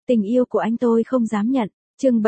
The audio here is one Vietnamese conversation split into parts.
Tình yêu của anh tôi không dám nhận. Chương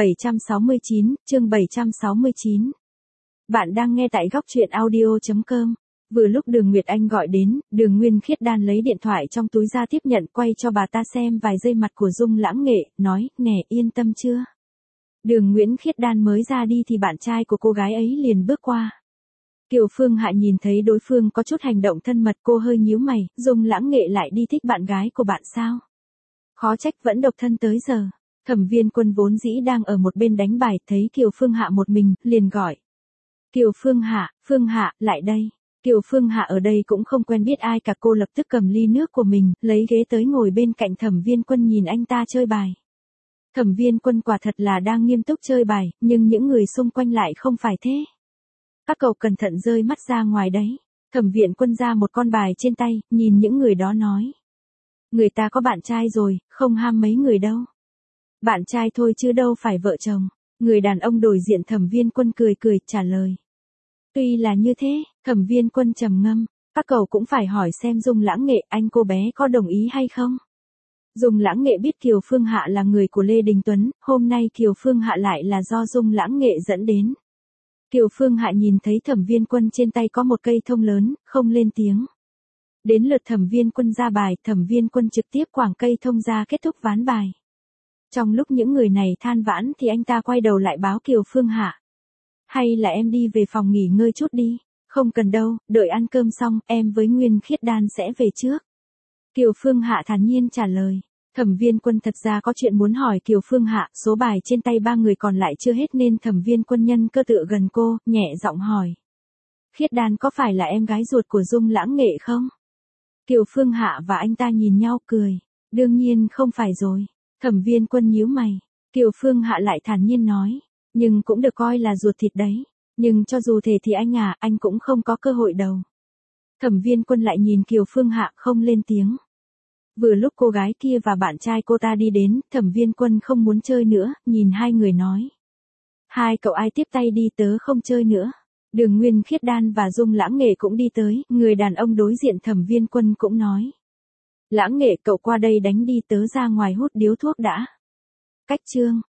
769. Bạn đang nghe tại góc truyện audio.com. Vừa lúc Đường Nguyệt Anh gọi đến, Đường Nguyên Khiết Đan lấy điện thoại trong túi ra tiếp nhận, quay cho bà ta xem vài giây mặt của Dung Lãng Nghệ, nói, nè yên tâm chưa? Đường Nguyễn Khiết Đan mới ra đi thì bạn trai của cô gái ấy liền bước qua. Kiều Phương Hạ nhìn thấy đối phương có chút hành động thân mật, cô hơi nhíu mày, Dung Lãng Nghệ lại đi thích bạn gái của bạn sao? Khó trách vẫn độc thân tới giờ. Thẩm Viên Quân vốn dĩ đang ở một bên đánh bài, thấy Kiều Phương Hạ một mình, liền gọi. Kiều Phương Hạ, lại đây. Kiều Phương Hạ ở đây cũng không quen biết ai cả, cô lập tức cầm ly nước của mình, lấy ghế tới ngồi bên cạnh Thẩm Viên Quân nhìn anh ta chơi bài. Thẩm Viên Quân quả thật là đang nghiêm túc chơi bài, nhưng những người xung quanh lại không phải thế. Các cậu cẩn thận rơi mắt ra ngoài đấy. Thẩm Viên Quân ra một con bài trên tay, nhìn những người đó nói. Người ta có bạn trai rồi, không ham mấy người đâu. Bạn trai thôi chứ đâu phải vợ chồng. Người đàn ông đối diện Thẩm Viên Quân cười trả lời. Tuy là như thế, Thẩm Viên Quân trầm ngâm, các cậu cũng phải hỏi xem Dung Lãng Nghệ anh cô bé có đồng ý hay không. Dung Lãng Nghệ biết Kiều Phương Hạ là người của Lê Đình Tuấn, hôm nay Kiều Phương Hạ lại là do Dung Lãng Nghệ dẫn đến. Kiều Phương Hạ nhìn thấy Thẩm Viên Quân trên tay có một cây thông lớn, không lên tiếng. Đến lượt Thẩm Viên Quân ra bài, Thẩm Viên Quân trực tiếp quẳng cây thông ra kết thúc ván bài. Trong lúc những người này than vãn thì anh ta quay đầu lại báo Kiều Phương Hạ. Hay là em đi về phòng nghỉ ngơi chút đi. Không cần đâu, đợi ăn cơm xong, em với Nguyên Khiết Đan sẽ về trước. Kiều Phương Hạ thản nhiên trả lời. Thẩm Viên Quân thật ra có chuyện muốn hỏi Kiều Phương Hạ, số bài trên tay ba người còn lại chưa hết nên Thẩm Viên Quân nhân cơ tựa gần cô, nhẹ giọng hỏi. Khiết Đan có phải là em gái ruột của Dung Lãng Nghệ không? Kiều Phương Hạ và anh ta nhìn nhau cười. Đương nhiên không phải rồi. Thẩm Viên Quân nhíu mày. Kiều Phương Hạ lại thản nhiên nói. Nhưng cũng được coi là ruột thịt đấy. Nhưng cho dù thế thì anh cũng không có cơ hội đâu. Thẩm Viên Quân lại nhìn Kiều Phương Hạ không lên tiếng. Vừa lúc cô gái kia và bạn trai cô ta đi đến, Thẩm Viên Quân không muốn chơi nữa, nhìn hai người nói. Hai cậu ai tiếp tay đi, tớ không chơi nữa. Đường Nguyên Khiết Đan và Dung Lãng Nghệ cũng đi tới, người đàn ông đối diện Thẩm Viên Quân cũng nói. Lãng Nghệ cậu qua đây đánh đi, tớ ra ngoài hút điếu thuốc đã. Cách chương.